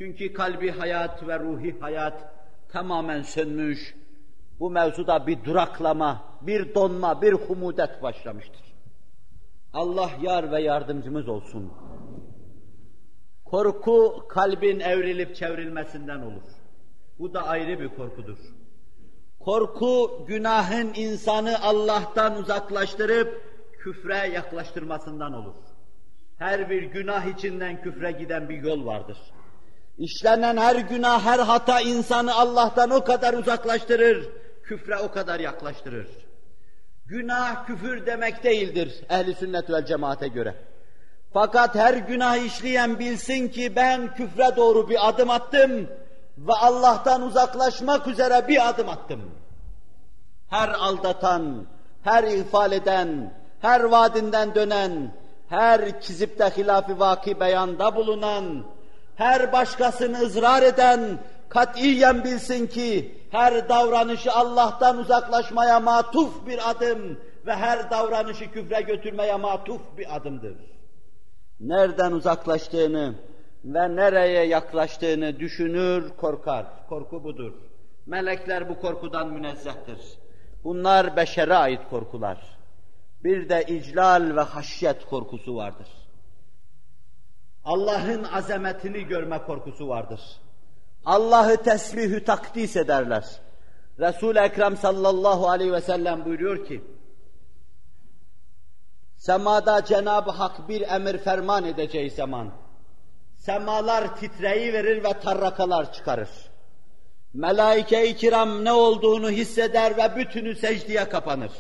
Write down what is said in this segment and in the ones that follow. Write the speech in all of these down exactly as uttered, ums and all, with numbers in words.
Çünkü kalbi hayat ve ruhi hayat tamamen sönmüş. Bu mevzuda bir duraklama, bir donma, bir humudet başlamıştır. Allah yar ve yardımcımız olsun. Korku kalbin evrilip çevrilmesinden olur. Bu da ayrı bir korkudur. Korku günahın insanı Allah'tan uzaklaştırıp küfre yaklaştırmasından olur. Her bir günah içinden küfre giden bir yol vardır. İşlenen her günah, her hata insanı Allah'tan o kadar uzaklaştırır, küfre o kadar yaklaştırır. Günah küfür demek değildir ehl-i sünnet vel cemaate göre. Fakat her günah işleyen bilsin ki ben küfre doğru bir adım attım ve Allah'tan uzaklaşmak üzere bir adım attım. Her aldatan, her ihfal eden, her vaadinden dönen, her kizipte hilaf-ı vaki beyanda bulunan, her başkasını ızrar eden, katiyen bilsin ki her davranışı Allah'tan uzaklaşmaya matuf bir adım ve her davranışı küfre götürmeye matuf bir adımdır. Nereden uzaklaştığını ve nereye yaklaştığını düşünür, korkar. Korku budur. Melekler bu korkudan münezzehtir. Bunlar beşere ait korkular. Bir de iclal ve haşyet korkusu vardır. Allah'ın azametini görme korkusu vardır. Allah'ı tesbih-ü takdis ederler. Resul-i Ekrem sallallahu aleyhi ve sellem buyuruyor ki, semada Cenab-ı Hak bir emir ferman edeceği zaman, semalar titreyiverir ve tarrakalar çıkarır. Melaike-i kiram ne olduğunu hisseder ve bütünü secdeye kapanır.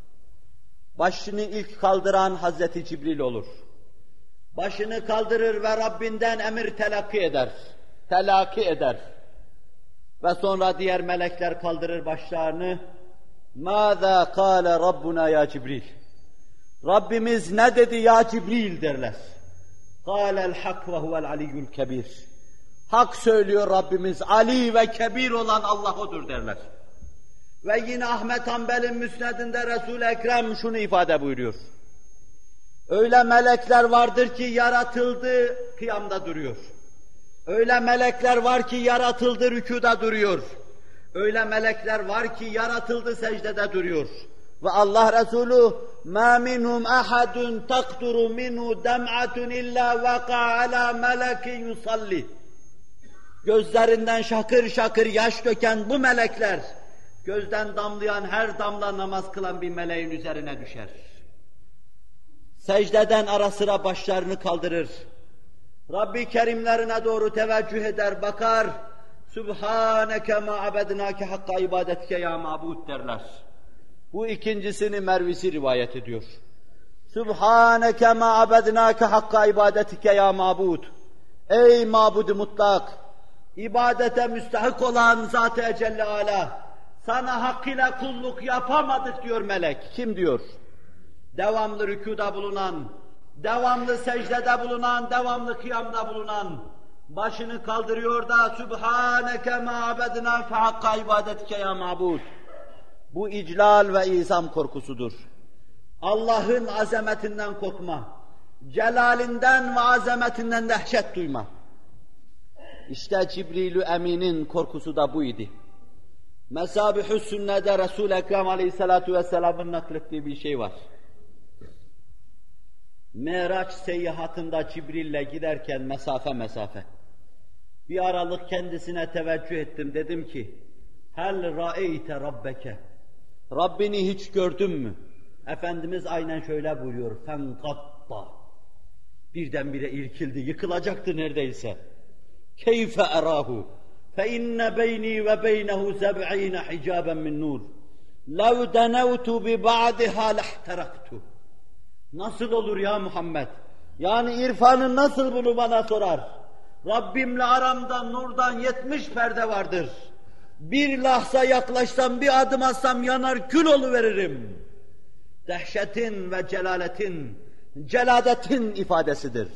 Başını ilk kaldıran Hazreti Cibril olur. Başını kaldırır ve Rabbinden emir telakki eder. Telakki eder. Ve sonra diğer melekler kaldırır başlarını. مَاذَا قَالَ رَبُّنَا ya Cibril. Rabbimiz ne dedi ya Cibril derler. قَالَ الْحَقْ وَهُوَ الْعَلِيُّ الْكَبِيرُ. Hak söylüyor Rabbimiz, Ali ve Kebir olan Allah odur derler. Ve yine Ahmet Hanbel'in müsnedinde Resul-i Ekrem şunu ifade buyuruyor. Öyle melekler vardır ki yaratıldı, kıyamda duruyor. Öyle melekler var ki yaratıldı, rükûda duruyor. Öyle melekler var ki yaratıldı, secdede duruyor. Ve Allah Resulü مَا مِنْهُمْ أَحَدٌ تَقْدُرُ مِنْهُ دَمْعَةٌ إِلَّا وَقَعَ عَلَى مَلَكٍ يُصَلِّ. Gözlerinden şakır şakır yaş döken bu melekler, gözden damlayan her damla namaz kılan bir meleğin üzerine düşer. Secdeden ara sıra başlarını kaldırır. Rabbi kerimlerine doğru teveccüh eder, bakar. Sübhaneke ma abednake hakka ibadetike ya mabud derler. Bu ikincisini Mervisi rivayet ediyor. Sübhaneke ma abednake hakka ibadetike ya mabud. Ey mabud-u mutlak, ibadete müstahak olan Zat-ı Celle Ala, sana hakkıyla kulluk yapamadık diyor melek. Kim diyor? Devamlı rükûda bulunan, devamlı secdede bulunan, devamlı kıyamda bulunan, başını kaldırıyor da Sübhaneke ma abednake hakka ibadetike ya mabud. Bu iclal ve izam korkusudur. Allah'ın azametinden korkma, celalinden ve azametinden dehşet duyma. İşte Cibril-ü Emin'in korkusu da buydu. Mesâbih-ü Sünne'de Resul-i Ekrem aleyhissalâtu vesselam'ın naklettiği bir şey var. Meraç seyyahatında Cibril'le giderken mesafe mesafe. Bir aralık kendisine teveccüh ettim, dedim ki, hel ra'eyte rabbeke. Rabbini hiç gördün mü? Efendimiz aynen şöyle buyuruyor, fenkatta. Birdenbire irkildi, yıkılacaktı neredeyse. Keyfe erahu, fe inne beyni ve beynehu seb'ine hicaben min nur. Lev denevtu bi ba'diha lehteraktu. Nasıl olur ya Muhammed? Yani irfanın nasıl bunu bana sorar? Rabbimle aramda nurdan yetmiş perde vardır. Bir lahza yaklaşsam, bir adım atsam yanar kül oluveririm. Dehşetin ve celaletin, celadetin ifadesidir.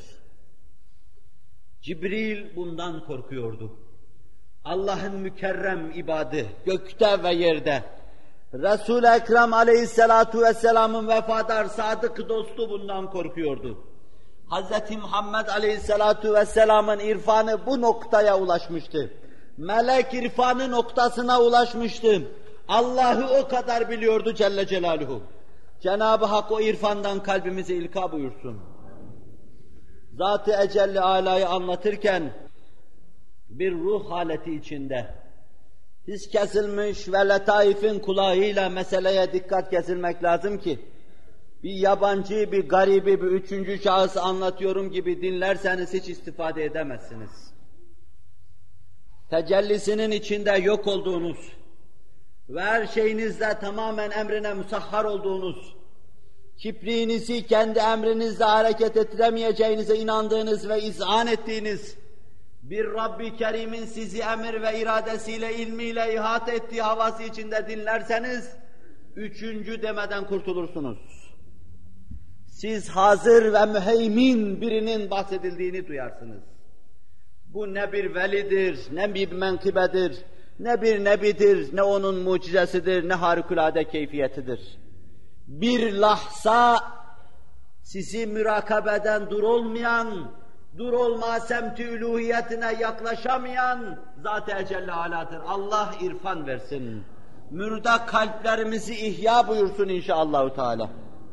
Cibril bundan korkuyordu. Allah'ın mükerrem ibadı gökte ve yerde, Resul-i Ekrem aleyhissalatu vesselamın vefadar sadık dostu bundan korkuyordu. Hz. Muhammed Aleyhisselatu Vesselam'ın irfanı bu noktaya ulaşmıştı. Melek irfanı noktasına ulaşmıştı. Allah'ı o kadar biliyordu Celle Celaluhu. Cenab-ı Hak o irfandan kalbimize ilka buyursun. Zat-ı Ecelli Alâ'yı anlatırken bir ruh haleti içinde, his kesilmiş ve letaifin kulağıyla meseleye dikkat kesilmek lazım ki, bir yabancı, bir garibi, bir üçüncü şahıs anlatıyorum gibi dinlerseniz hiç istifade edemezsiniz. Tecellisinin içinde yok olduğunuz ve her şeyinizde tamamen emrine musahhar olduğunuz, kibriğinizi kendi emrinizle hareket ettiremeyeceğinize inandığınız ve izan ettiğiniz bir Rabbi Kerim'in sizi emir ve iradesiyle, ilmiyle ihate ettiği havası içinde dinlerseniz, üçüncü demeden kurtulursunuz. Siz hazır ve müheymin birinin bahsedildiğini duyarsınız. Bu ne bir velidir, ne bir menkıbedir, ne bir nebidir, ne onun mucizesidir, ne harikulade keyfiyetidir. Bir lahza sizi mürakabeden dur olmayan, dur olma semti üluhiyetine yaklaşamayan Zat-ı Ecelle Alâ'dır. Allah irfan versin. Mürda kalplerimizi ihya buyursun inşallahü teâlâ.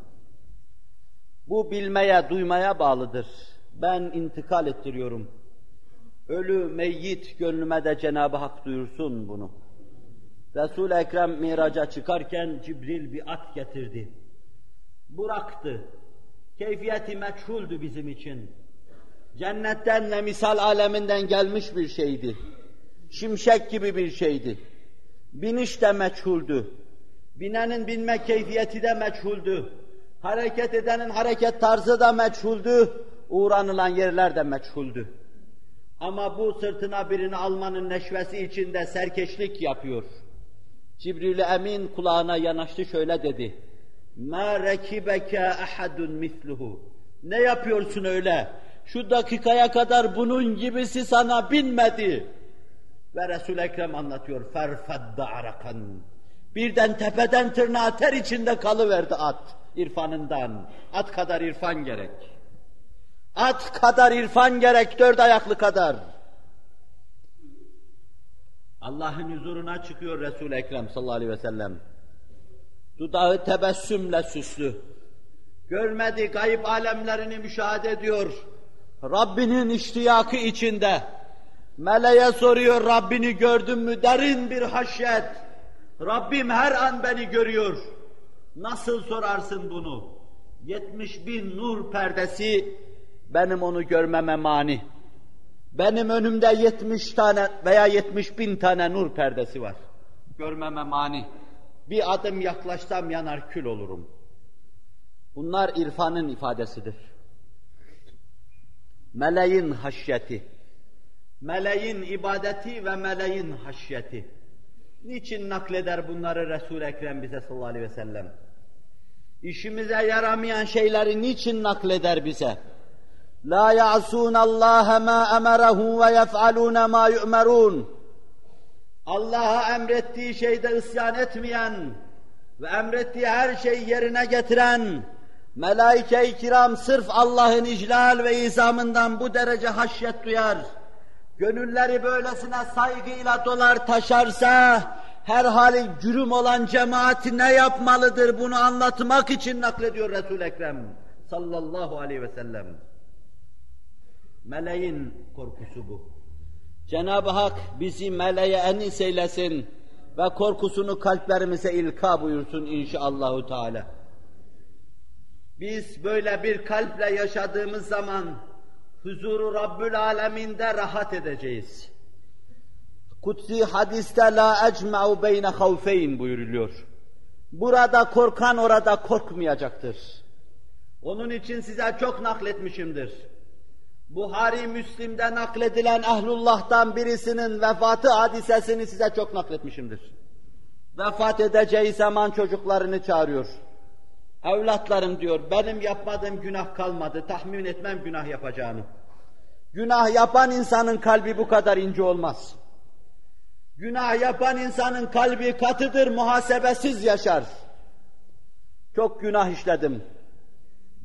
Bu bilmeye, duymaya bağlıdır. Ben intikal ettiriyorum. Ölü, meyyit gönlüme de Cenab-ı Hak duyursun bunu. Resul-i Ekrem miraca çıkarken Cibril bir at getirdi. Buraktı. Keyfiyeti meçhuldü bizim için. Cennetten ve misal aleminden gelmiş bir şeydi. Şimşek gibi bir şeydi. Biniş de meçhuldü. Binenin binme keyfiyeti de meçhuldü. Hareket edenin hareket tarzı da meçhuldü. Uğranılan yerler de meçhuldü. Ama bu sırtına birini almanın neşvesi içinde serkeşlik yapıyor. Cibril-i Emin kulağına yanaştı, şöyle dedi. مَا رَكِبَكَ اَحَدٌ مِثْلُهُ Ne yapıyorsun öyle? Şu dakikaya kadar bunun gibisi sana binmedi. Ve Resul-i Ekrem anlatıyor. فَرْفَدَّ عَرَقًا Birden tepeden tırnağa ter içinde kalıverdi at, irfanından. At kadar irfan gerek. At kadar irfan gerek, dört ayaklı kadar. Allah'ın huzuruna çıkıyor Resul-i Ekrem sallallahu aleyhi ve sellem. Dudağı tebessümle süslü. Görmedi, gayb alemlerini müşahede ediyor. Rabbinin iştiyakı içinde. Meleğe soruyor, Rabbini gördün mü? Derin bir haşyet. Rabbim her an beni görüyor. Nasıl sorarsın bunu? Yetmiş bin nur perdesi benim onu görmeme mani. Benim önümde yetmiş tane veya yetmiş bin tane nur perdesi var. Görmeme mani. Bir adım yaklaşsam yanar kül olurum. Bunlar irfanın ifadesidir. Meleğin haşyeti, meleğin ibadeti ve meleğin haşyeti. Niçin nakleder bunları Resul-i Ekrem bize sallallahu aleyhi ve sellem? İşimize yaramayan şeyleri niçin nakleder bize? La ya'sun Allah ma emerahu ve yef'alun ma yu'merun. Allah'a emrettiği şeyde isyan etmeyen ve emrettiği her şeyi yerine getiren melaike-i kiram sırf Allah'ın iclal ve izamından bu derece haşyet duyar. Gönülleri böylesine saygıyla dolar taşarsa her hali cürüm olan cemaat ne yapmalıdır bunu anlatmak için naklediyor Resul-i Ekrem sallallahu aleyhi ve sellem. Meleğin korkusu bu. Cenab-ı Hak bizi meleğe enis eylesin ve korkusunu kalplerimize ilka buyursun inşallahü teala. Biz böyle bir kalple yaşadığımız zaman huzuru Rabbül Aleminde rahat edeceğiz. Kutsi hadiste la ecma'u beyne havfeyn buyuruluyor. Burada korkan orada korkmayacaktır. Onun için size çok nakletmişimdir. Buhari Müslim'de nakledilen ehlullah'tan birisinin vefatı hadisesini size çok nakletmişimdir. Vefat edeceği zaman çocuklarını çağırıyor. Evlatlarım diyor, benim yapmadığım günah kalmadı, tahmin etmem günah yapacağını. Günah yapan insanın kalbi bu kadar ince olmaz. Günah yapan insanın kalbi katıdır, muhasebesiz yaşar. Çok günah işledim.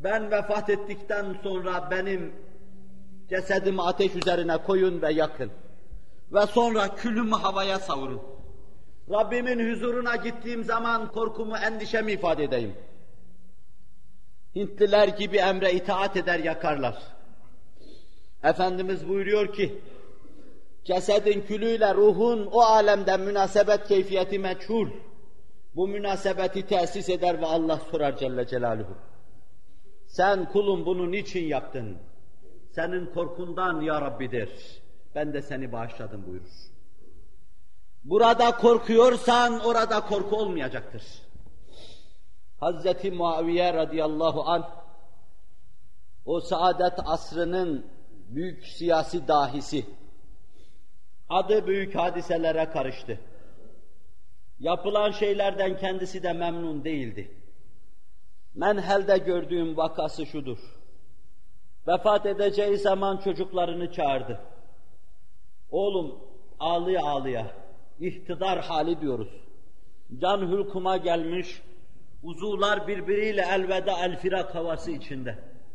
ben vefat ettikten sonra benim cesedimi ateş üzerine koyun ve yakın. Ve sonra külümü havaya savurun. Rabbimin huzuruna gittiğim zaman korkumu, endişemi ifade edeyim. Hintliler gibi emre itaat eder yakarlar. Efendimiz buyuruyor ki, cesedin külüyle ruhun o alemde münasebet keyfiyeti meçhul. Bu münasebeti tesis eder ve Allah sorar Celle Celaluhu. Sen kulum bunu niçin yaptın? Senin korkundan ya Rabbidir. Ben de seni bağışladım buyurur. Burada korkuyorsan orada korku olmayacaktır. Hazreti Muaviye radıyallahu anh, o saadet asrının büyük siyasi dahisi, adı büyük hadiselere karıştı. Yapılan şeylerden kendisi de memnun değildi. Menhel'de gördüğüm vakası şudur. Vefat edeceği zaman çocuklarını çağırdı. Oğlum, ağlıya ağlıya, ihtidar hali diyoruz. Can hülkuma gelmiş, uzuvlar birbiriyle elveda elfirak havası içinde.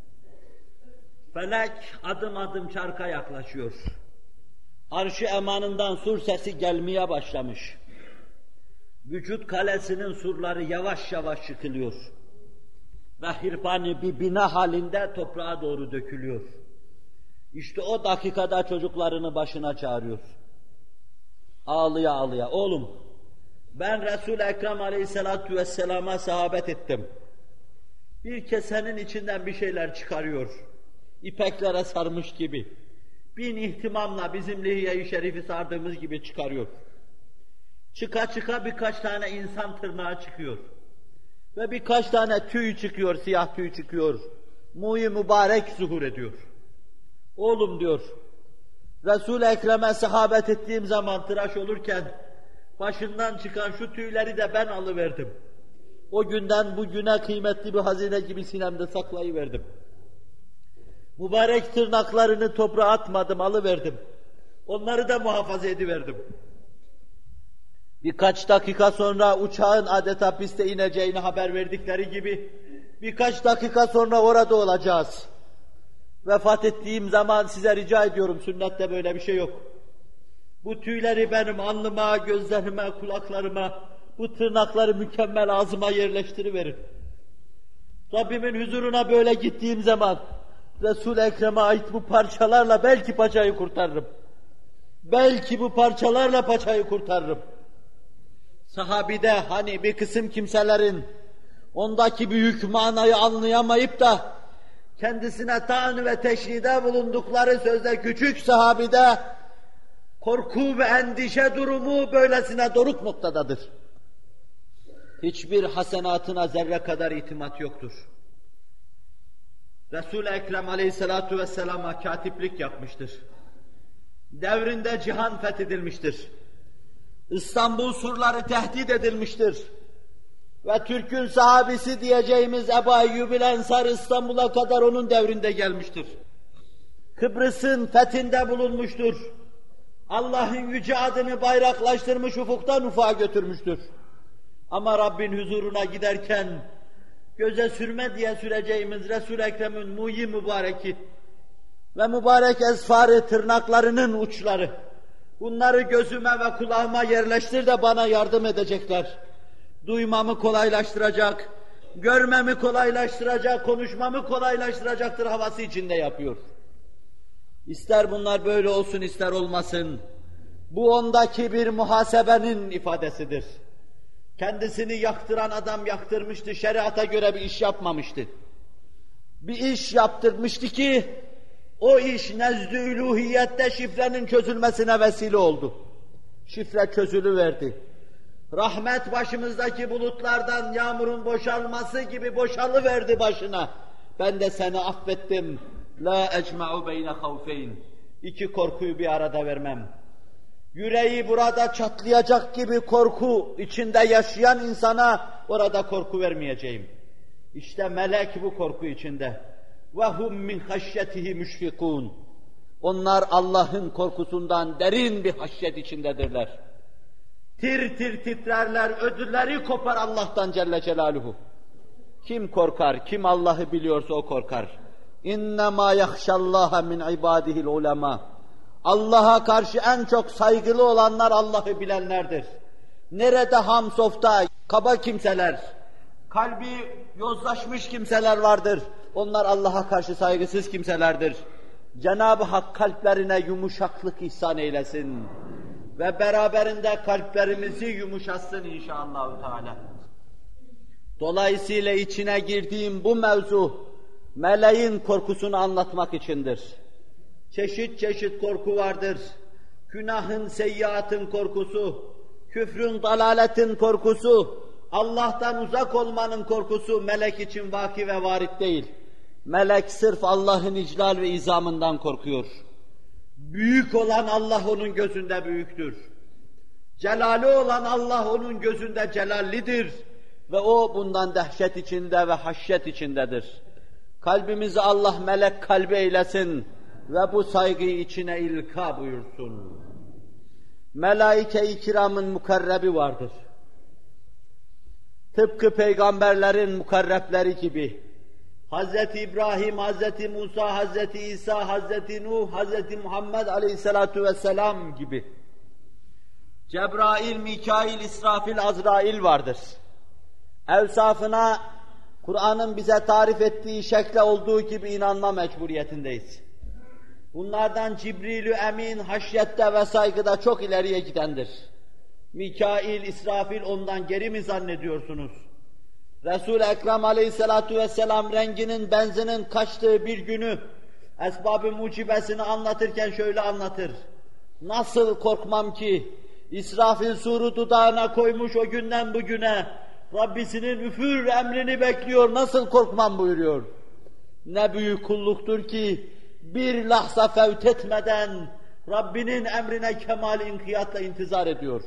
Felek adım adım çarka yaklaşıyor. Arş-ı emanından sur sesi gelmeye başlamış. Vücut kalesinin surları yavaş yavaş yıkılıyor. Ve hirfani bir bina halinde toprağa doğru dökülüyor. İşte o dakikada çocuklarını başına çağırıyor. Ağlıya ağlıya, oğlum ben Resul-i Ekrem aleyhissalatu vesselama sahabet ettim. Bir kesenin içinden bir şeyler çıkarıyor. İpeklere sarmış gibi. Bin ihtimamla bizim lihiye-i şerifi sardığımız gibi çıkarıyor. Çıka çıka birkaç tane insan tırnağı çıkıyor. Ve birkaç tane tüy çıkıyor, siyah tüy çıkıyor. Mu'yi mübarek zuhur ediyor. Oğlum diyor, Resul-i Ekrem'e sahabet ettiğim zaman tıraş olurken başından çıkan şu tüyleri de ben alıverdim. O günden bugüne kıymetli bir hazine gibi sinemde saklayıverdim. Mübarek tırnaklarını toprağa atmadım, alıverdim. Onları da muhafaza ediverdim. Birkaç dakika sonra uçağın adeta piste ineceğini haber verdikleri gibi birkaç dakika sonra orada olacağız. Vefat ettiğim zaman size rica ediyorum, sünnette böyle bir şey yok. Bu tüyleri benim alnıma, gözlerime, kulaklarıma, bu tırnakları mükemmel ağzıma yerleştiriverin. Rabbimin huzuruna böyle gittiğim zaman Resul-i Ekrem'e ait bu parçalarla belki paçayı kurtarırım. Belki bu parçalarla paçayı kurtarırım. Sahabide hani bir kısım kimselerin ondaki büyük manayı anlayamayıp da kendisine taan ve teşhide bulundukları sözde küçük sahabide korku ve endişe durumu böylesine doruk noktadadır. Hiçbir hasenatına zerre kadar itimat yoktur. Resul-i Ekrem aleyhissalatu vesselama katiplik yapmıştır. Devrinde cihan fethedilmiştir. İstanbul surları tehdit edilmiştir. Ve Türk'ün sahabisi diyeceğimiz Ebu Eyyub-ül Ensar İstanbul'a kadar onun devrinde gelmiştir. Kıbrıs'ın fethinde bulunmuştur. Allah'ın yüce adını bayraklaştırmış, ufuktan ufağa götürmüştür. Ama Rabbin huzuruna giderken göze sürme diye süreceğimiz Resul-i Ekrem'in muyi mübareki ve mübarek ezfarı tırnaklarının uçları, bunları gözüme ve kulağıma yerleştir de bana yardım edecekler. Duymamı kolaylaştıracak, görmemi kolaylaştıracak, konuşmamı kolaylaştıracaktır havası içinde yapıyor. İster bunlar böyle olsun, ister olmasın. Bu ondaki bir muhasebenin ifadesidir. Kendisini yaktıran adam yaktırmıştı, şeriata göre bir iş yapmamıştı. Bir iş yaptırmıştı ki, o iş nezd-i üluhiyette şifrenin çözülmesine vesile oldu. Şifre çözülüverdi. Rahmet başımızdaki bulutlardan yağmurun boşalması gibi boşalıverdi başına. Ben de seni affettim. La ecma'u beyne havfeyn. İki korkuyu bir arada vermem. Yüreği burada çatlayacak gibi korku içinde yaşayan insana orada korku vermeyeceğim. İşte melek bu korku içinde. وَهُمْ مِنْ خَشْيَتِهِ مُشْفِقُونَ. Onlar Allah'ın korkusundan derin bir haşyet içindedirler. Tir tir titrerler, ödülleri kopar Allah'tan Celle Celaluhu. Kim korkar? Kim Allah'ı biliyorsa o korkar. İnnemâ yahşallâhe min ibâdihil ulema. Allah'a karşı en çok saygılı olanlar Allah'ı bilenlerdir. Nerede hamsofta, kaba kimseler, kalbi yozlaşmış kimseler vardır. Onlar Allah'a karşı saygısız kimselerdir. Cenab-ı Hak kalplerine yumuşaklık ihsan eylesin. Ve beraberinde kalplerimizi yumuşatsın inşallah Teala. Dolayısıyla içine girdiğim bu mevzu, meleğin korkusunu anlatmak içindir. Çeşit çeşit korku vardır. Günahın, seyyiatın korkusu, küfrün, dalaletin korkusu, Allah'tan uzak olmanın korkusu melek için vaki ve varit değil. Melek sırf Allah'ın iclal ve izamından korkuyor. Büyük olan Allah onun gözünde büyüktür. Celali olan Allah onun gözünde celallidir. Ve o bundan dehşet içinde ve haşyet içindedir. Kalbimizi Allah melek kalbi eylesin ve bu saygıyı içine ilka buyursun. Melaike-i kiramın mukarrebi vardır. Tıpkı peygamberlerin mukarrepleri gibi. Hazreti İbrahim, Hazreti Musa, Hazreti İsa, Hazreti Nuh, Hazreti Muhammed Aleyhisselatu Vesselam gibi. Cebrail, Mikail, İsrafil, Azrail vardır. Evsafına Kur'an'ın bize tarif ettiği şekle olduğu gibi inanma mecburiyetindeyiz. Bunlardan Cibril-ü Emin haşyette ve saygıda çok ileriye gidendir. Mikail, İsrafil ondan geri mi zannediyorsunuz? Resul-i Ekrem Aleyhisselatu Vesselam renginin, benzinin kaçtığı bir günü esbab-ı mucibesini anlatırken şöyle anlatır. Nasıl korkmam ki İsrafil suru dudağına koymuş o günden bugüne Rabbisinin üfür emrini bekliyor, nasıl korkmam buyuruyor. Ne büyük kulluktur ki bir lahza fevt etmeden Rabbinin emrine kemal inkiyatla intizar ediyor.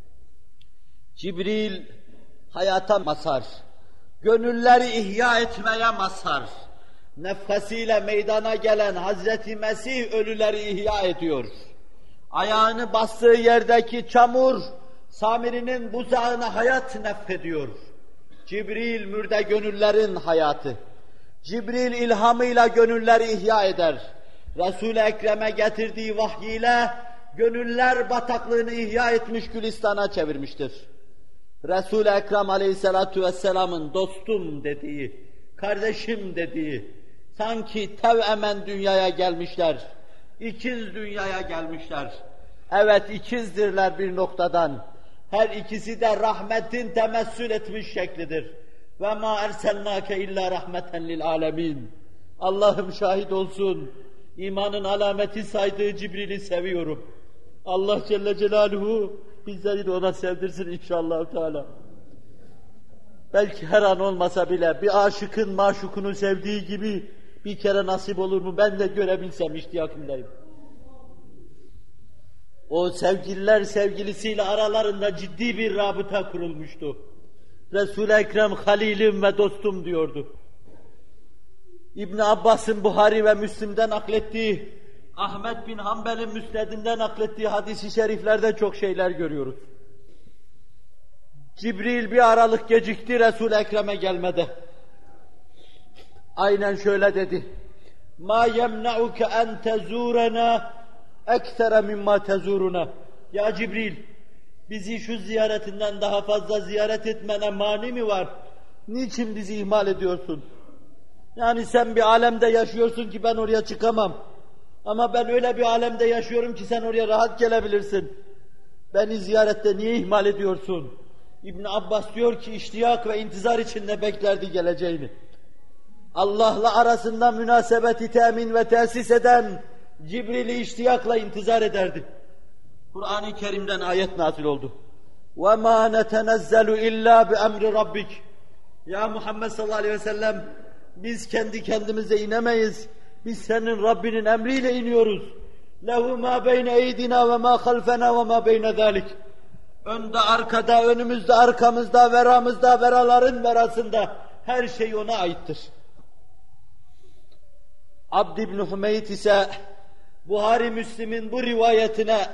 Cibril hayata mazhar, gönülleri ihya etmeye mazhar. Nefhasiyle meydana gelen Hazreti Mesih ölüleri ihya ediyor. Ayağını bastığı yerdeki çamur, Samiri'nin buzağına hayat nefhediyor. Cibril mürde gönüllerin hayatı. Cibril ilhamıyla gönülleri ihya eder. Resul-i Ekrem'e getirdiği vahyiyle gönüller bataklığını ihya etmiş, Gülistan'a çevirmiştir. Resul-i Ekrem Aleyhisselatu Vesselam'ın dostum dediği, kardeşim dediği, sanki tevemen dünyaya gelmişler, ikiz dünyaya gelmişler. Evet, ikizdirler bir noktadan. Her ikisi de rahmetin temessül etmiş şeklidir. Ve ma erselnake illa rahmeten lil alemin. Allah'ım şahit olsun, imanın alameti saydığı Cibril'i seviyorum. Allah Celle Celaluhu bizleri de ona sevdirsin inşallah Teala. Belki her an olmasa bile bir aşıkın maşukunu sevdiği gibi bir kere nasip olur mu ben de görebilsem iştiyakındayım. O sevgililer sevgilisiyle aralarında ciddi bir rabıta kurulmuştu. Resul-i Ekrem halilim ve dostum diyordu. İbn Abbas'ın Buhari ve Müslim'den naklettiği, Ahmed bin Hanbel'in Müsned'inden naklettiği hadis-i şeriflerde çok şeyler görüyoruz. Cibril bir aralık gecikti Resul-i Ekrem'e gelmede. Aynen şöyle dedi. Ma yemna'uke en tezurena ektere mimma tezuruna. Ya Cibril, bizi şu ziyaretinden daha fazla ziyaret etmene mani mi var? Niçin bizi ihmal ediyorsun? Yani sen bir alemde yaşıyorsun ki ben oraya çıkamam. Ama ben öyle bir alemde yaşıyorum ki sen oraya rahat gelebilirsin. Beni ziyarette niye ihmal ediyorsun? İbn Abbas diyor ki iştiyak ve intizar içinde beklerdi geleceğini. Allah'la arasında münasebeti temin ve tesis eden Cibril'i iştiyakla intizar ederdi. Kur'an-ı Kerim'den ayet nazil oldu. وَمَا نَتَنَزَّلُ اِلَّا بِأَمْرِ رَبِّكِ. Ya Muhammed sallallahu aleyhi ve sellem, biz kendi kendimize inemeyiz. Biz senin Rabbinin emriyle iniyoruz. لَهُ مَا بَيْنَ اَيْدِنَا وَمَا خَلْفَنَا وَمَا بَيْنَ ذَٰلِكِ. Önde, arkada, önümüzde, arkamızda, veramızda, veraların verasında her şey ona aittir. Abd ibn Hümeyt ise Buhari Müslim'in bu rivayetine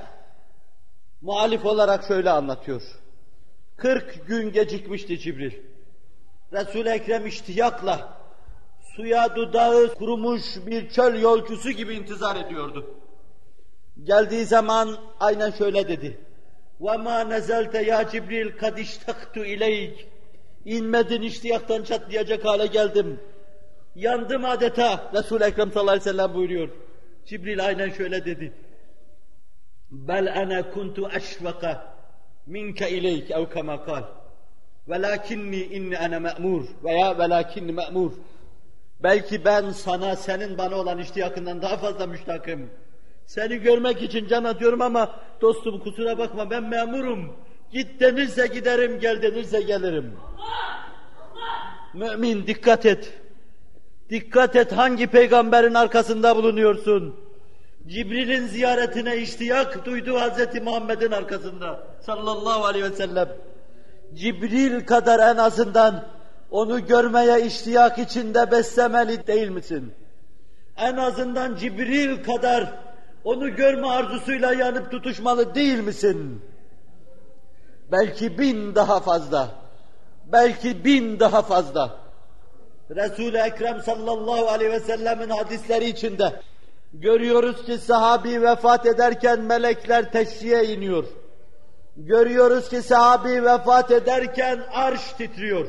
muhalif olarak şöyle anlatıyor. kırk gün gecikmişti Cibril. Resul-i Ekrem iştiyakla suya dudağı kurumuş bir çöl yolcusu gibi intizar ediyordu. Geldiği zaman aynen şöyle dedi: وَمَا نَزَلْتَ ya Cibril kad iştaktu ileyk. İnmedin, iştiyaktan çatlayacak hale geldim. Yandım adeta. Resul-i Ekrem sallallahu aleyhi ve sellem buyuruyor. Cibril aynen şöyle dedi: بَلْ أَنَا كُنْتُ أَشْفَقَ مِنْكَ إِلَيْكَ اَوْ كَمَا قَالْ وَلَاكِنِّي اِنِّ أَنَا مَأْمُورٌ veya وَلَاكِنِّ مَأْمُورٌ. Belki ben sana, senin bana olan iştiyakından daha fazla müştakım. Seni görmek için can atıyorum ama dostum kusura bakma, ben memurum. Git denirse giderim, gel denirse gelirim. Mümin dikkat et. Dikkat et, hangi peygamberin arkasında bulunuyorsun? Cibril'in ziyaretine iştiyak duyduğu Hazreti Muhammed'in arkasında sallallahu aleyhi ve sellem. Cibril kadar en azından onu görmeye iştiyak içinde beslemeli değil misin? En azından Cibril kadar onu görme arzusuyla yanıp tutuşmalı değil misin? Belki bin daha fazla, belki bin daha fazla. Resul-i Ekrem sallallahu aleyhi ve sellemin hadisleri içinde görüyoruz ki sahabi vefat ederken melekler teşriye iniyor. Görüyoruz ki sahabi vefat ederken arş titriyor.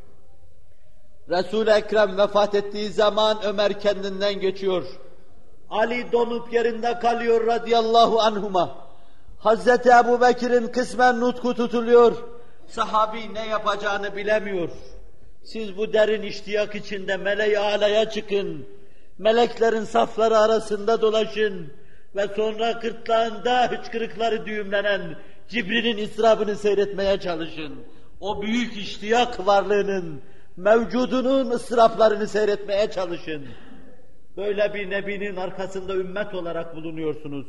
Resul-i Ekrem vefat ettiği zaman Ömer kendinden geçiyor. Ali donup yerinde kalıyor radıyallahu anhuma. Hazreti Ebu Bekir'in kısmen nutku tutuluyor. Sahabi ne yapacağını bilemiyor. Siz bu derin iştiyak içinde meleği alaya çıkın. Meleklerin safları arasında dolaşın. Ve sonra gırtlağında hıçkırıkları düğümlenen Cibril'in ısrabını seyretmeye çalışın. O büyük iştiyak varlığının, mevcudunun ısraplarını seyretmeye çalışın. Böyle bir nebinin arkasında ümmet olarak bulunuyorsunuz.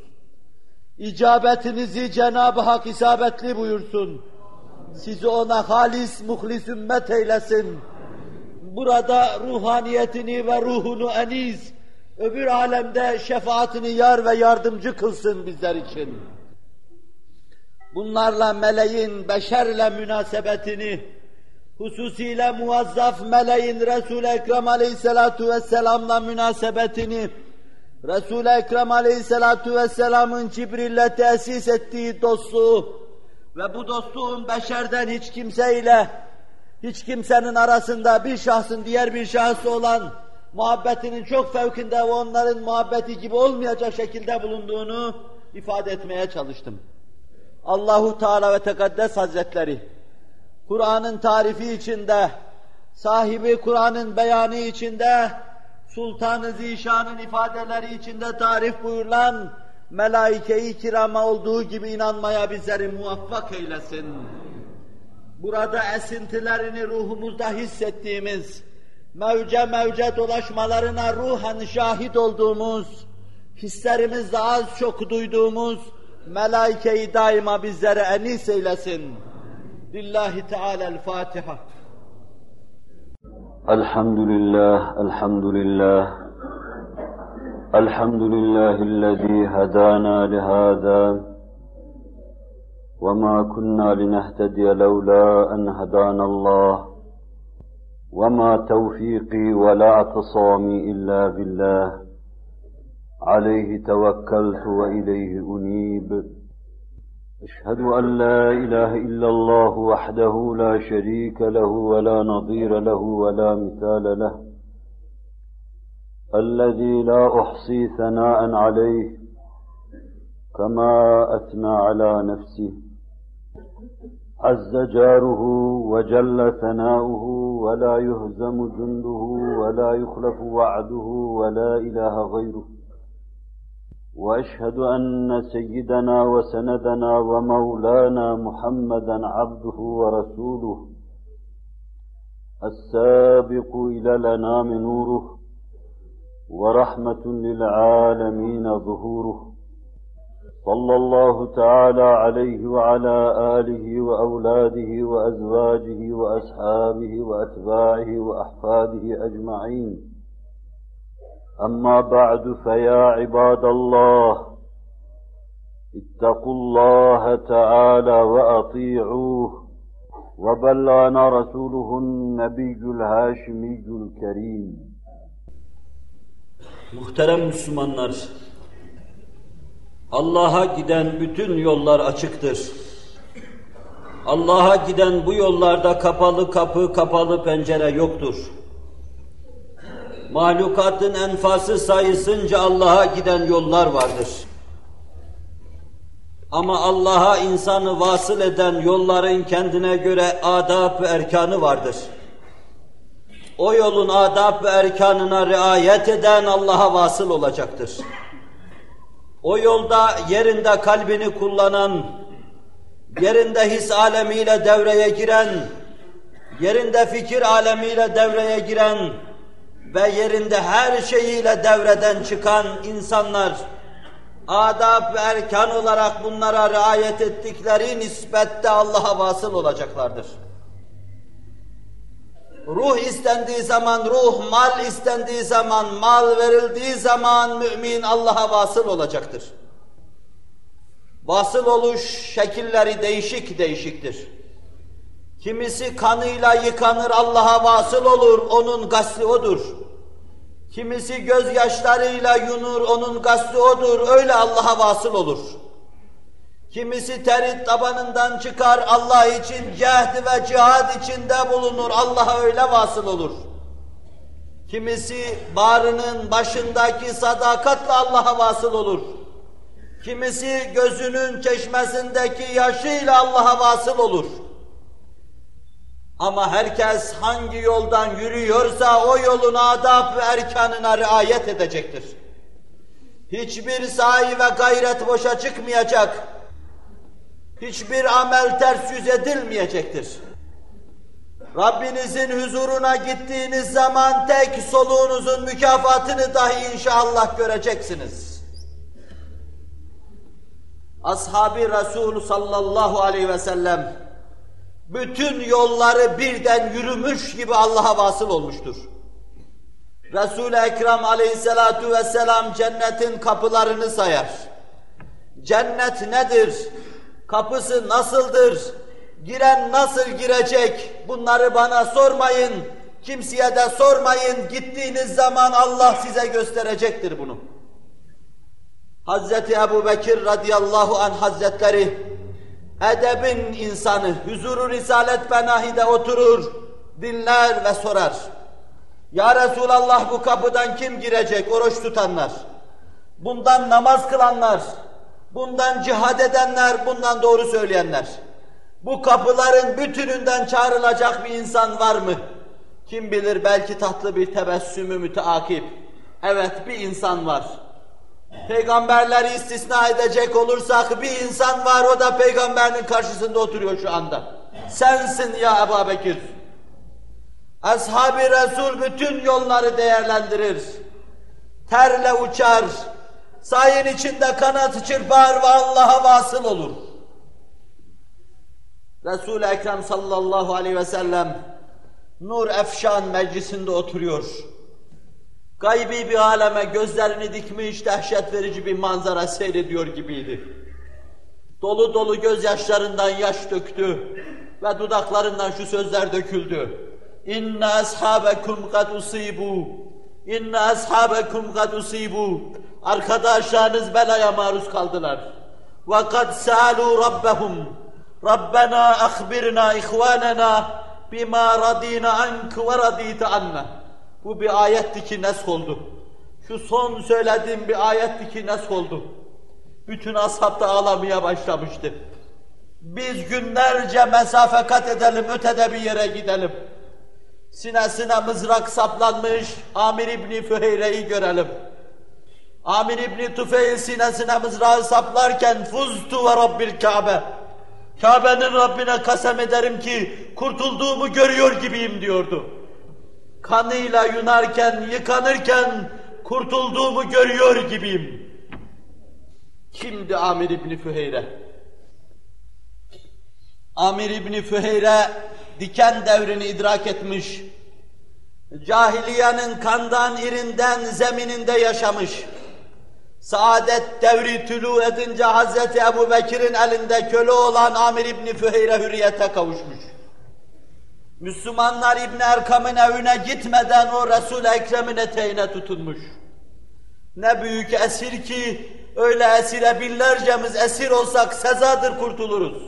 İcabetinizi Cenab-ı Hak isabetli buyursun. Sizi ona halis, muhlis ümmet eylesin. Burada ruhaniyetini ve ruhunu eniz, öbür alemde şefaatini yar ve yardımcı kılsın bizler için. Bunlarla meleğin beşerle münasebetini, hususiyle muvazzaf meleğin Resul-i Ekrem aleyhissalatu vesselam'la münasebetini, Resul-i Ekrem aleyhissalatu vesselam'ın Cibril'le tesis ettiği dostluğu ve bu dostluğun beşerden hiç kimseyle, hiç kimsenin arasında bir şahsın diğer bir şahsı olan muhabbetinin çok fevkinde ve onların muhabbeti gibi olmayacak şekilde bulunduğunu ifade etmeye çalıştım. Allahu Teala ve Tekaddes Hazretleri, Kur'an'ın tarifi içinde, sahibi Kur'an'ın beyanı içinde, Sultan-ı Zişan'ın ifadeleri içinde tarif buyurulan melaike-i kirama olduğu gibi inanmaya bizleri muvaffak eylesin. Burada esintilerini ruhumuzda hissettiğimiz, mevce mevce dolaşmalarına ruhen şahit olduğumuz, hislerimizde az çok duyduğumuz melaike-i daima bizlere enis eylesin. Lillahi Teala'l-Fatiha. Elhamdülillah, elhamdülillah. Elhamdülillahillezî hedâna lihâzâ. وما كنا لنهتدي لولا أن هدانا الله وما توفيقي ولا اعتصامي إلا بالله عليه توكلت وإليه أنيب أشهد أن لا إله إلا الله وحده لا شريك له ولا نظير له ولا مثال له الذي لا أحصي ثناء عليه كما أثنى على نفسه عز جاره وجل ثناؤه ولا يهزم جنده ولا يخلف وعده ولا إله غيره وأشهد أن سيدنا وسندنا ومولانا محمدا عبده ورسوله السابق إلى الأنام نوره ورحمة للعالمين ظهوره صلى الله تعالى عليه وعلى آله وأولاده وأزواجه وأصحابه وأتباعه وأحفاده أجمعين أما بعد فيا عباد الله اتقوا الله تعالى وأطيعوه وبلغنا رسوله النبي الهاشمي الكريم. Muhterem Müslümanlar, Allah'a giden bütün yollar açıktır. Allah'a giden bu yollarda kapalı kapı, kapalı pencere yoktur. Mahlukatın enfası sayısınca Allah'a giden yollar vardır. Ama Allah'a insanı vasıl eden yolların kendine göre adab ve erkanı vardır. O yolun adab ve erkanına riayet eden Allah'a vasıl olacaktır. O yolda yerinde kalbini kullanan, yerinde his alemiyle devreye giren, yerinde fikir alemiyle devreye giren ve yerinde her şeyiyle devreden çıkan insanlar, adab ve erkan olarak bunlara riayet ettikleri nispette Allah'a vasıl olacaklardır. Ruh istendiği zaman ruh, mal istendiği zaman mal verildiği zaman mümin Allah'a vasıl olacaktır. Vasıl oluş şekilleri değişik değişiktir. Kimisi kanıyla yıkanır, Allah'a vasıl olur, onun gasli odur. Kimisi gözyaşlarıyla yunur, onun gasli odur, öyle Allah'a vasıl olur. Kimisi terit tabanından çıkar, Allah için cehd ve cihad içinde bulunur, Allah'a öyle vasıl olur. Kimisi bağrının başındaki sadakatle Allah'a vasıl olur. Kimisi gözünün çeşmesindeki yaşıyla Allah'a vasıl olur. Ama herkes hangi yoldan yürüyorsa o yolun adab ve erkanına riayet edecektir. Hiçbir sahi ve gayret boşa çıkmayacak. Hiçbir amel ters yüz edilmeyecektir. Rabbinizin huzuruna gittiğiniz zaman tek soluğunuzun mükafatını dahi inşallah göreceksiniz. Ashab-ı Resul sallallahu aleyhi ve sellem bütün yolları birden yürümüş gibi Allah'a vasıl olmuştur. Resul-i Ekrem aleyhissalatu vesselam cennetin kapılarını sayar. Cennet nedir? Kapısı nasıldır? Giren nasıl girecek? Bunları bana sormayın, kimseye de sormayın. Gittiğiniz zaman Allah size gösterecektir bunu. Hazreti Ebu Bekir radıyallahu anh hazretleri, edebin insanı, huzuru Risalet Benahi'de oturur, dinler ve sorar. Ya Resulallah, bu kapıdan kim girecek? Oruç tutanlar, bundan namaz kılanlar, bundan cihad edenler, bundan doğru söyleyenler. Bu kapıların bütününden çağrılacak bir insan var mı? Kim bilir, belki tatlı bir tebessümü müteakip. Evet, bir insan var. Peygamberleri istisna edecek olursak bir insan var, o da peygamberin karşısında oturuyor şu anda. Sensin ya Ebu Bekir. Ashab-ı Resul bütün yolları değerlendirir. Terle uçar, sayın içinde kanat çırpar ve Allah'a vasıl olur. Resul-i Ekrem sallallahu aleyhi ve sellem Nur Efşan meclisinde oturuyor. Gaybi bir aleme gözlerini dikmiş, dehşet verici bir manzara seyrediyor gibiydi. Dolu dolu gözyaşlarından yaş döktü ve dudaklarından şu sözler döküldü. İnne ashabekum kad usibu, inne ashabekum kad usibu. Arkadaşlarınız belaya maruz kaldılar. Ve kad sa'alu rabbahum, Rabbena akhbirna ihvanena bima radina ank ve radite anna. Bu bir ayetti ki nesk oldu. Şu son söylediğim bir ayetti ki nesk oldu. Bütün ashab da ağlamaya başlamıştı. Biz günlerce mesafe kat edelim, ötede bir yere gidelim. Sinesine mızrak saplanmış Amir İbni Füheyre'yi görelim. Amir İbni Tufeyl sinesine mızrağı saplarken fuztu ve Rabbil Kabe. Kabe'nin Rabbine kasem ederim ki kurtulduğumu görüyor gibiyim diyordu. Kanıyla yunarken, yıkanırken kurtulduğumu görüyor gibiyim. Kimdi Amir İbni Füheyre? Amir İbni Füheyre diken devrini idrak etmiş, cahiliyenin kandan, irinden, zemininde yaşamış. Saadet devri tülû edince Hazreti Ebu Bekir'in elinde köle olan Amir İbni Füheyre hürriyete kavuşmuş. Müslümanlar İbn Erkam'ın evine gitmeden o Resul-i Ekrem'in eteğine tutunmuş. Ne büyük esir ki, öyle esire binlercemiz esir olsak sezadır kurtuluruz.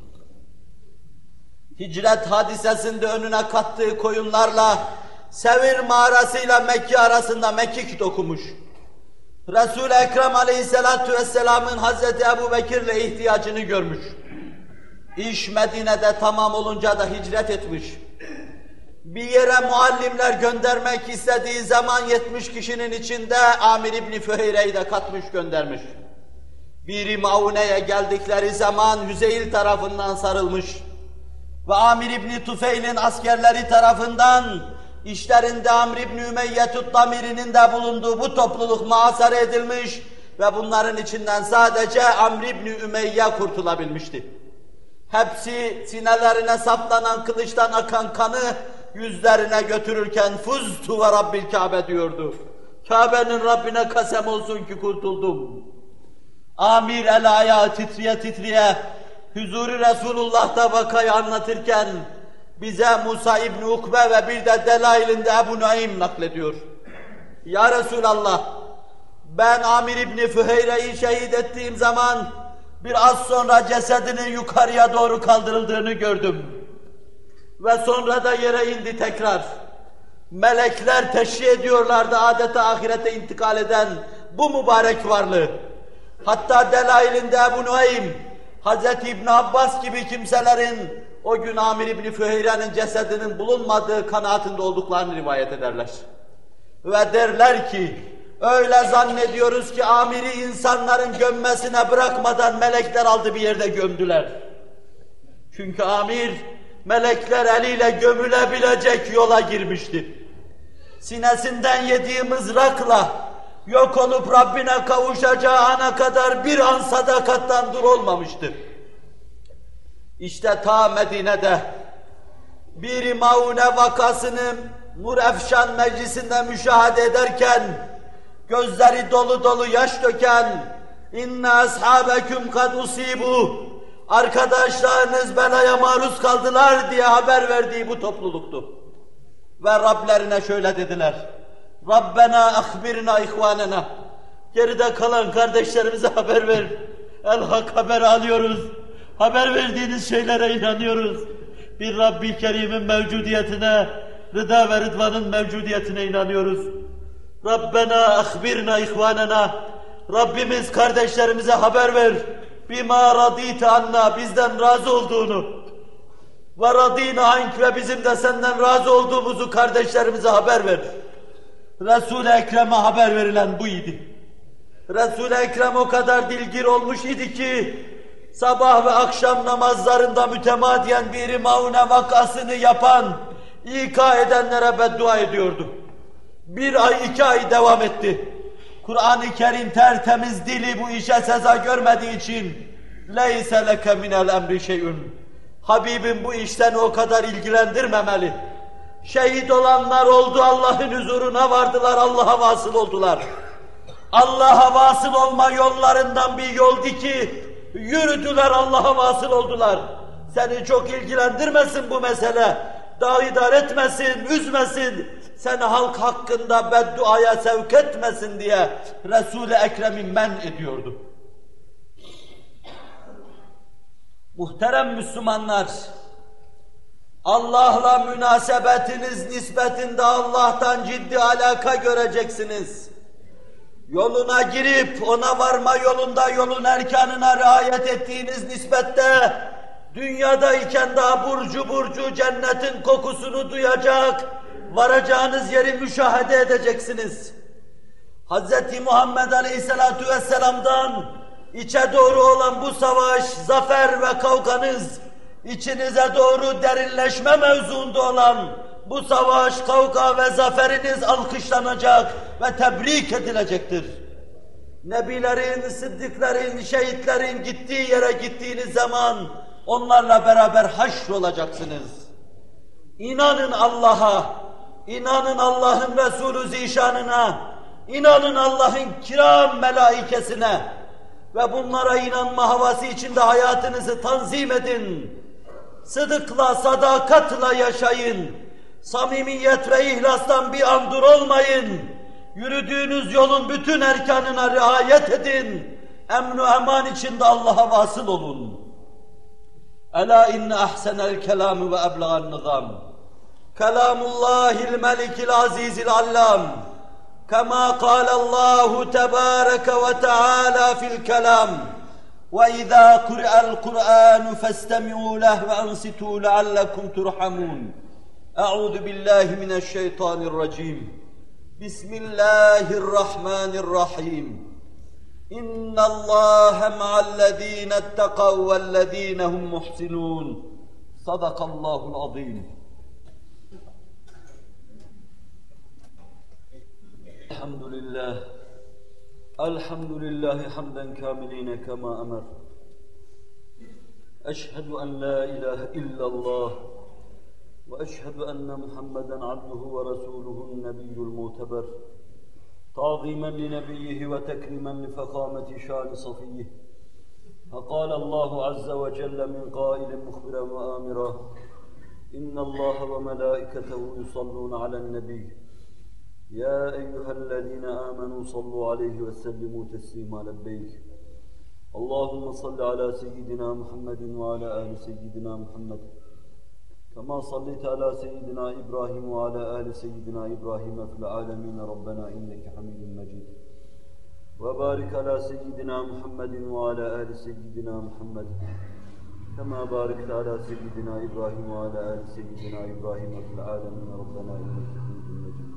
Hicret hadisesinde önüne kattığı koyunlarla Sevir mağarasıyla Mekke arasında mekik dokumuş. Resul-i Ekrem aleyhissalatu vesselamın Hazreti Ebu Bekir'le ihtiyacını görmüş. İş Medine'de tamam olunca da hicret etmiş. Bir yere muallimler göndermek istediği zaman yetmiş kişinin içinde Amir İbni Füheyre'yi de katmış göndermiş. Biri Maune'ye geldikleri zaman Hüzeyl tarafından sarılmış ve Amir İbni Tufeyl'in askerleri tarafından işlerinde Amr İbni Ümeyye Tuddamiri'nin de bulunduğu bu topluluk muhasara edilmiş ve bunların içinden sadece Amr İbni Ümeyye kurtulabilmişti. Hepsi sinelerine saplanan kılıçtan akan kanı yüzlerine götürürken fuztu ve Rabbil Kabe diyordu. Kabe'nin Rabbine kasem olsun ki kurtuldum. Amir el ayağı titriye titriye huzur-u Resulullah'ta vakayı anlatırken bize Musa İbni Ukbe ve bir de Delail'inde Ebu Nuaym naklediyor. Ya Resulallah, ben Amir İbni Füheyre'yi şehit ettiğim zaman biraz sonra cesedinin yukarıya doğru kaldırıldığını gördüm. Ve sonra da yere indi tekrar. Melekler teşhi ediyorlardı adeta ahirete intikal eden bu mübarek varlığı. Hatta Delail'inde Ebu Nuaym, Hazreti İbn Abbas gibi kimselerin o gün Amir İbni Füheyre'nin cesedinin bulunmadığı kanaatinde olduklarını rivayet ederler. Ve derler ki, öyle zannediyoruz ki Amir'i insanların gömmesine bırakmadan melekler aldı bir yerde gömdüler. Çünkü Amir, melekler eliyle gömülebilecek yola girmişti. Sinesinden yediği mızrakla yok olup Rabbine kavuşacağı ana kadar bir an sadakattan dur olmamıştır. İşte ta Medine'de bir Maune vakasını Nur Efşan meclisinde müşahede ederken gözleri dolu dolu yaş döken inna ashabeküm kad usibu, arkadaşlarınız belaya maruz kaldılar diye haber verdiği bu topluluktu. Ve Rablerine şöyle dediler: Rabbena ahbirna ihvanena, geride kalan kardeşlerimize haber ver. El hak haber alıyoruz. Haber verdiğiniz şeylere inanıyoruz. Bir Rabbi Kerim'in mevcudiyetine, rıda ve rıdvanın mevcudiyetine inanıyoruz. Rabbena ahbirna ihvanena, Rabbimiz kardeşlerimize haber ver. Bima radite anna, bizden razı olduğunu. Ve radina ank, ve bizim de senden razı olduğumuzu kardeşlerimize haber ver. Resul-i Ekrem'e haber verilen bu idi. Resul-i Ekrem o kadar dilgir olmuş idi ki sabah ve akşam namazlarında mütemadiyen bir Maune vakasını yapan, İka edenlere beddua ediyordu. Bir ay, iki ay devam etti. Kur'an-ı Kerim tertemiz dili bu işe seza görmediği için لَيْسَ لَكَ مِنَ الْاَمْرِ شَيْءٌ, Habibim bu işten o kadar ilgilendirmemeli. Şehit olanlar oldu, Allah'ın huzuruna vardılar, Allah'a vasıl oldular. Allah'a vasıl olma yollarından bir yoldu ki yürüdüler, Allah'a vasıl oldular. Seni çok ilgilendirmesin bu mesele, dâidar etmesin, üzmesin, seni halk hakkında bedduaya sevk etmesin diye Resul-i Ekrem'i men ediyordu. Muhterem Müslümanlar, Allah'la münasebetiniz nispetinde Allah'tan ciddi alaka göreceksiniz. Yoluna girip ona varma yolunda yolun erkanına riayet ettiğiniz nispette dünyadayken daha burcu burcu cennetin kokusunu duyacak, varacağınız yeri müşahede edeceksiniz. Hz. Muhammed Aleyhisselatu Vesselam'dan içe doğru olan bu savaş, zafer ve kavganız, içinize doğru derinleşme mevzuunda olan bu savaş, kavga ve zaferiniz alkışlanacak ve tebrik edilecektir. Nebilerin, sıddıkların, şehitlerin gittiği yere gittiğiniz zaman onlarla beraber haşr olacaksınız. İnanın Allah'a, inanın Allah'ın Resulü Zişanına, inanın Allah'ın kiram melaikesine ve bunlara inanma havası içinde hayatınızı tanzim edin. Sıdıkla, sadakatla yaşayın. Samimiyet ve ihlastan bir an dur olmayın. Yürüdüğünüz yolun bütün erkanına riayet edin. Emn-u eman içinde Allah'a vasıl olun. Ela inne ahsenel kelamü ve eblagan nizam. Kelamullahil melikil azizil allam. Kema kâlallahu tebâreke ve teâlâ fil kelam. وَإِذَا قُرِئَ الْقُرْآنُ فَاسْتَمِعُوا لَهُ وَأَنصِتُوا لَعَلَّكُمْ تُرْحَمُونَ أعوذ بالله من الشيطان الرجيم بسم الله الرحمن الرحيم إن الله مع الذين اتقوا والذين هم محسنون صدق الله العظيم الحمد لله الحمد لله حمدا كاملين كما أمر أشهد أن لا إله إلا الله وأشهد أن محمدًا عبده ورسوله النبي المعتبر تعظيمًا لنبيه وتكريمًا لفخامة شان صفيه فقال الله عز وجل من قائل مخبرا وآمرا إن الله وملائكته يصلون على النبي يا أيها الذين آمنوا صلوا عليه وسلموا تسليما لبيك اللهم صل على سيدنا محمد وعلى آل سيدنا محمد كما صليت على سيدنا إبراهيم وعلى آل سيدنا إبراهيم في العالمين ربنا إنك حميد مجيد وبارك على سيدنا محمد وعلى آل سيدنا محمد كما باركت على سيدنا إبراهيم وعلى آل سيدنا إبراهيم في العالمين ربنا إنك حميد مجيد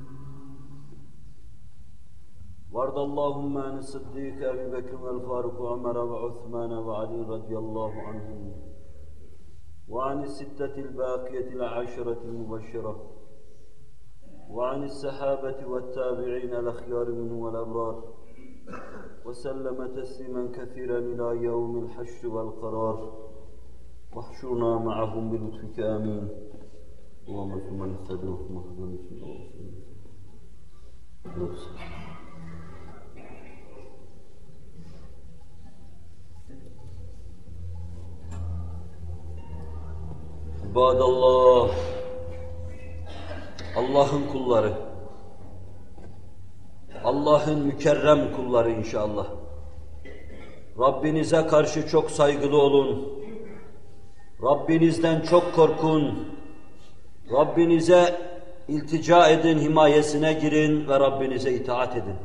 وارض اللهم عن الصديق أبي بكر والفاروق وعمر وعثمان وعلي رضي الله عنهم وعن الستة الباقية العشرة المبشرة وعن السحابة والتابعين الأخيار منهم والأبرار وسلم تسليما كثيرا إلى يوم الحشر والقرار واحشرنا معهم بلطفك آمين اللهم ثم نستدعوك محمد İbadallah, Allah'ın kulları, Allah'ın mükerrem kulları inşallah. Rabbinize karşı çok saygılı olun, Rabbinizden çok korkun, Rabbinize iltica edin, himayesine girin ve Rabbinize itaat edin.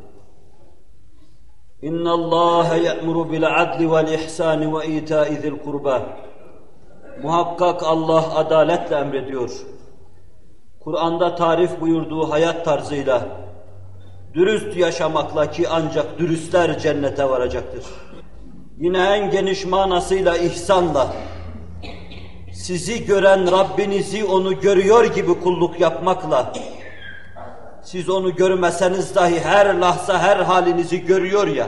İnna Allaha ya'muru bil adli vel ihsani ve ita'i zil kurba. Muhakkak Allah adaletle emrediyor. Kur'an'da tarif buyurduğu hayat tarzıyla, dürüst yaşamakla ki ancak dürüstler cennete varacaktır. Yine en geniş manasıyla ihsanla, sizi gören Rabbinizi onu görüyor gibi kulluk yapmakla, siz onu görmeseniz dahi her lahza her halinizi görüyor ya,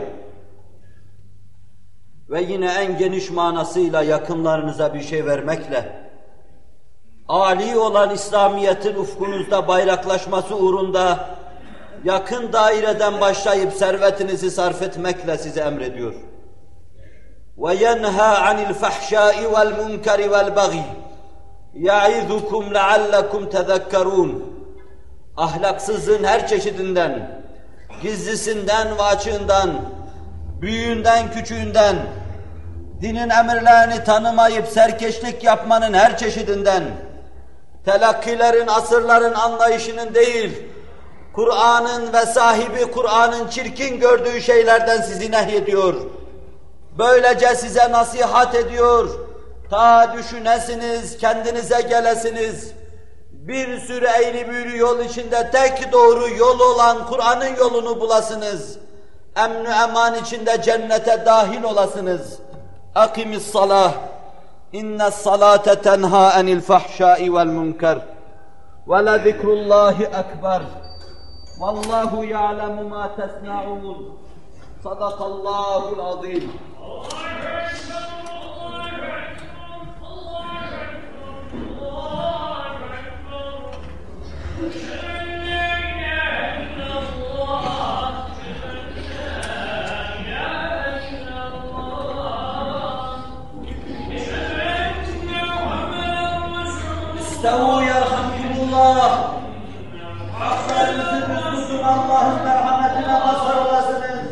ve yine en geniş manasıyla yakınlarınıza bir şey vermekle, âli olan İslamiyet'in ufkunuzda bayraklaşması uğrunda yakın daireden başlayıp servetinizi sarf etmekle size emrediyor. وَيَنْهَا عَنِ الْفَحْشَاءِ وَالْمُنْكَرِ وَالْبَغِيِ يَعِذُكُمْ لَعَلَّكُمْ تَذَكَّرُونَ. Ahlaksızlığın her çeşidinden, gizlisinden ve açığından, büyüğünden, küçüğünden, dinin emirlerini tanımayıp serkeşlik yapmanın her çeşidinden, telakkilerin, asırların anlayışının değil, Kur'an'ın ve sahibi Kur'an'ın çirkin gördüğü şeylerden sizi nehyediyor. Böylece size nasihat ediyor, ta düşünesiniz, kendinize gelesiniz, bir sürü eğri büğrü yol içinde tek doğru yol olan Kur'an'ın yolunu bulasınız. Emn-i eman içinde cennete dahil olasınız. Akimis salah. İnnes salate tenha enil fahşai vel münker. Ve le zikrullahi ekber. Vallahu ya'lemu ma tesna'un. Sadakallahul azim. Yeah. استووا yarhamkumullah. Haklarınızı düz tutun, Allah'ın merhametine mazhar olasınız.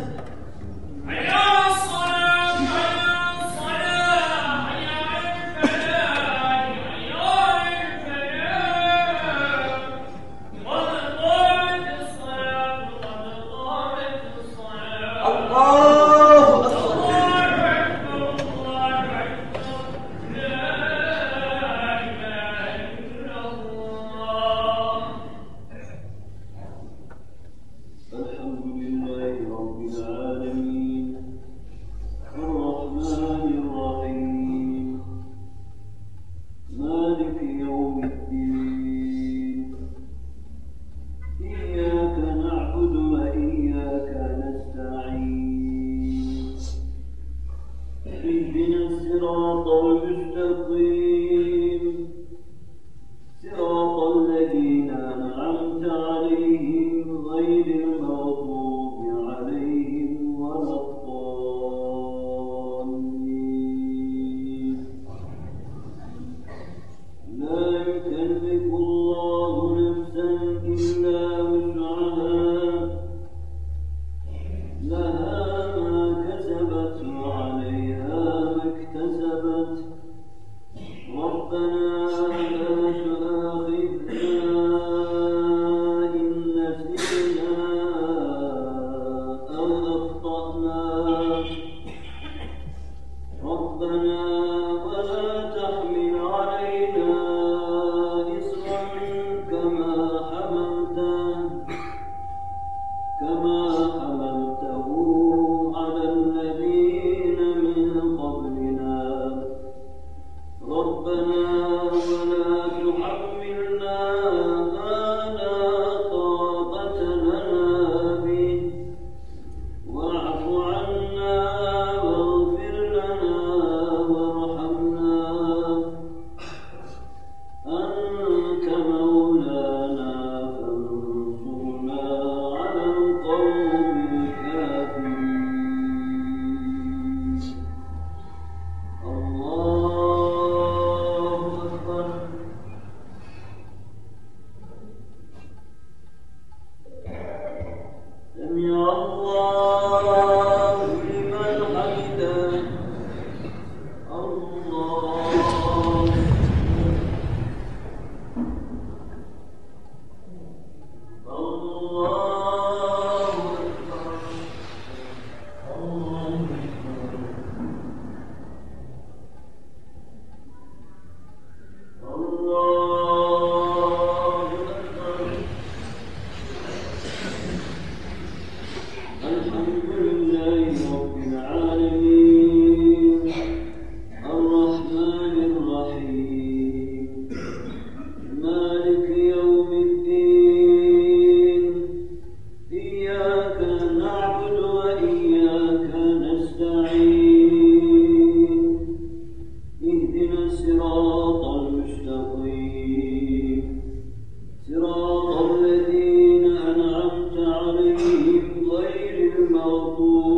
صراط الذين أنعمت عليهم غير المغضوب